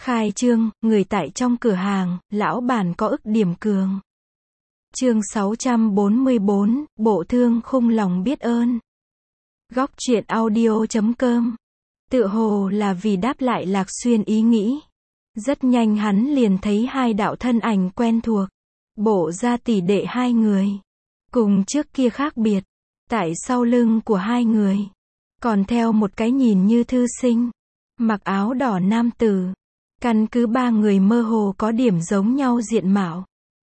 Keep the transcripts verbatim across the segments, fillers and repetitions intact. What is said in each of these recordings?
Khai trương, người tại trong cửa hàng, lão bản có ức điểm cường. Chương sáu trăm bốn mươi bốn, bộ thương khung lòng biết ơn. Góc truyện audio chấm com. Tựa hồ là vì đáp lại Lạc Xuyên ý nghĩ. Rất nhanh hắn liền thấy hai đạo thân ảnh quen thuộc. Bộ ra tỷ đệ hai người. Cùng trước kia khác biệt. Tại sau lưng của hai người. Còn theo một cái nhìn như thư sinh. Mặc áo đỏ nam tử. Căn cứ ba người mơ hồ có điểm giống nhau diện mạo.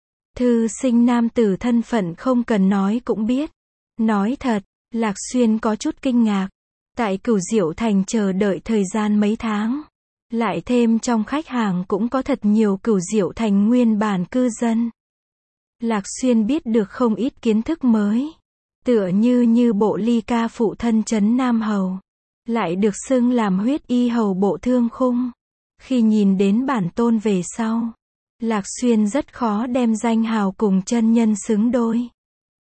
Thư sinh nam tử thân phận không cần nói cũng biết. Nói thật, Lạc Xuyên có chút kinh ngạc. Tại Cửu Diệu Thành chờ đợi thời gian mấy tháng. Lại thêm trong khách hàng cũng có thật nhiều Cửu Diệu Thành nguyên bản cư dân. Lạc Xuyên biết được không ít kiến thức mới. Tựa như như bộ ly ca phụ thân trấn Nam Hầu. Lại được xưng làm huyết y hầu bộ thương khung. Khi nhìn đến bản tôn về sau, Lạc Xuyên rất khó đem danh hào cùng chân nhân xứng đôi.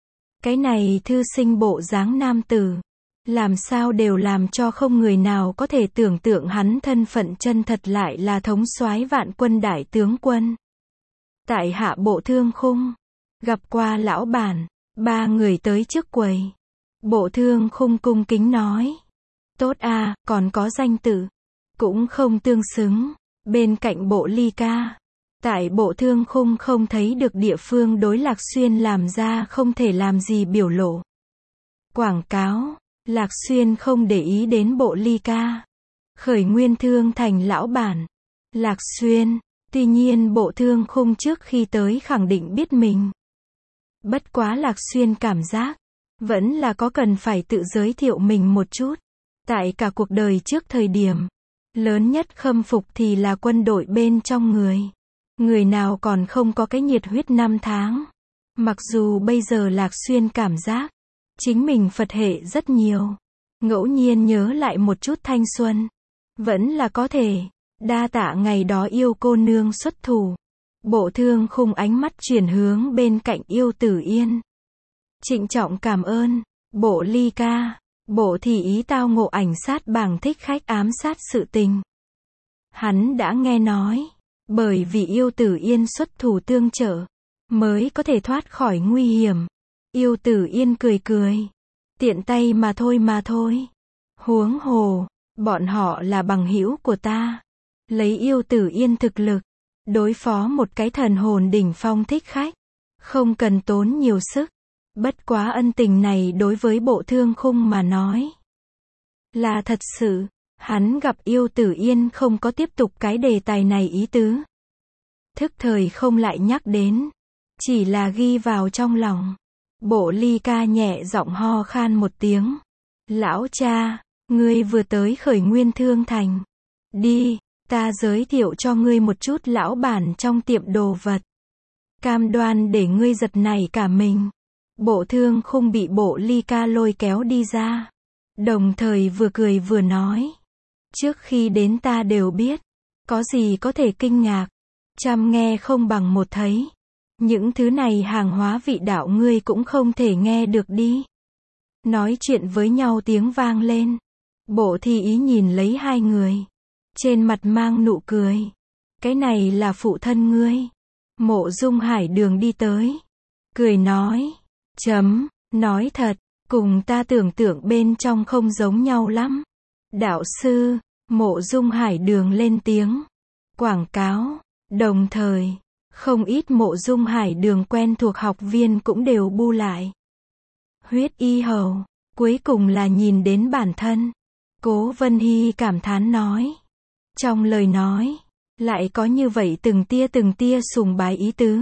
Cái này thư sinh bộ dáng nam tử, làm sao đều làm cho không người nào có thể tưởng tượng hắn thân phận chân thật lại là thống soái vạn quân đại tướng quân. Tại hạ bộ thương khung, gặp qua lão bản, ba người tới trước quầy. Bộ thương khung cung kính nói. Tốt a, còn có danh tự. Cũng không tương xứng. Bên cạnh bộ ly ca. Tại bộ thương khung không thấy được địa phương đối Lạc Xuyên làm ra không thể làm gì biểu lộ. Quảng cáo. Lạc Xuyên không để ý đến bộ ly ca. Khởi Nguyên Thương Thành lão bản. Lạc Xuyên. Tuy nhiên bộ thương khung trước khi tới khẳng định biết mình. Bất quá Lạc Xuyên cảm giác. Vẫn là có cần phải tự giới thiệu mình một chút. Tại cả cuộc đời trước thời điểm. Lớn nhất khâm phục thì là quân đội bên trong người. Người nào còn không có cái nhiệt huyết năm tháng. Mặc dù bây giờ Lạc Xuyên cảm giác. Chính mình Phật hệ rất nhiều. Ngẫu nhiên nhớ lại một chút thanh xuân. Vẫn là có thể. Đa tạ ngày đó yêu cô nương xuất thủ. Bộ thương khung ánh mắt chuyển hướng bên cạnh Yêu Tử Yên. Trịnh trọng cảm ơn. Bộ ly ca. Bộ thì ý tao ngộ ảnh sát bảng thích khách ám sát sự tình. Hắn đã nghe nói. Bởi vì Yêu Tử Yên xuất thủ tương trợ. Mới có thể thoát khỏi nguy hiểm. Yêu Tử Yên cười cười. Tiện tay mà thôi mà thôi. Huống hồ. Bọn họ là bằng hữu của ta. Lấy Yêu Tử Yên thực lực. Đối phó một cái thần hồn đỉnh phong thích khách. Không cần tốn nhiều sức. Bất quá ân tình này đối với bộ thương khung mà nói. Là thật sự. Hắn gặp Yêu Tử Yên không có tiếp tục cái đề tài này ý tứ. Thức thời không lại nhắc đến. Chỉ là ghi vào trong lòng. Bộ ly ca nhẹ giọng ho khan một tiếng. Lão cha, ngươi vừa tới Khởi Nguyên Thương Thành. Đi, ta giới thiệu cho ngươi một chút lão bản trong tiệm đồ vật. Cam đoan để ngươi giật nảy cả mình. Bộ thương khung bị bộ ly ca lôi kéo đi ra. Đồng thời vừa cười vừa nói. Trước khi đến ta đều biết. Có gì có thể kinh ngạc. Trăm nghe không bằng một thấy. Những thứ này hàng hóa vị đạo ngươi cũng không thể nghe được đi. Nói chuyện với nhau tiếng vang lên. Bộ thi ý nhìn lấy hai người. Trên mặt mang nụ cười. Cái này là phụ thân ngươi. Mộ Dung Hải Đường đi tới. Cười nói. Chấm, nói thật, cùng ta tưởng tượng bên trong không giống nhau lắm. Đạo sư, Mộ Dung Hải Đường lên tiếng. Quảng cáo, đồng thời, không ít Mộ Dung Hải Đường quen thuộc học viên cũng đều bu lại. Huyết y hầu, cuối cùng là nhìn đến bản thân. Cố Vân Hy cảm thán nói. Trong lời nói, lại có như vậy từng tia từng tia sùng bái ý tứ.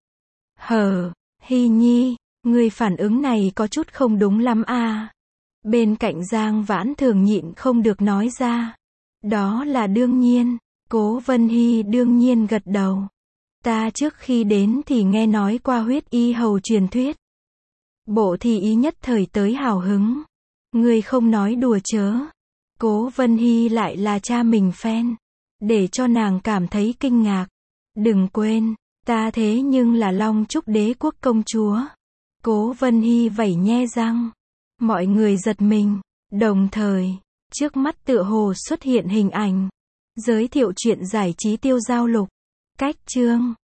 Hờ, Hy Nhi. Người phản ứng này có chút không đúng lắm à. Bên cạnh Giang Vãn Thường nhịn không được nói ra. Đó là đương nhiên. Cố Vân Hy đương nhiên gật đầu. Ta trước khi đến thì nghe nói qua huyết y hầu truyền thuyết. Bộ thì ý nhất thời tới hào hứng. Người không nói đùa chớ. Cố Vân Hy lại là cha mình fan. Để cho nàng cảm thấy kinh ngạc. Đừng quên, ta thế nhưng là Long Trúc Đế quốc công chúa. Cố Vân Hy vẩy nhe răng. Mọi người giật mình. Đồng thời, trước mắt tựa hồ xuất hiện hình ảnh. Giới thiệu truyện giải trí tiêu dao lục. Cách chương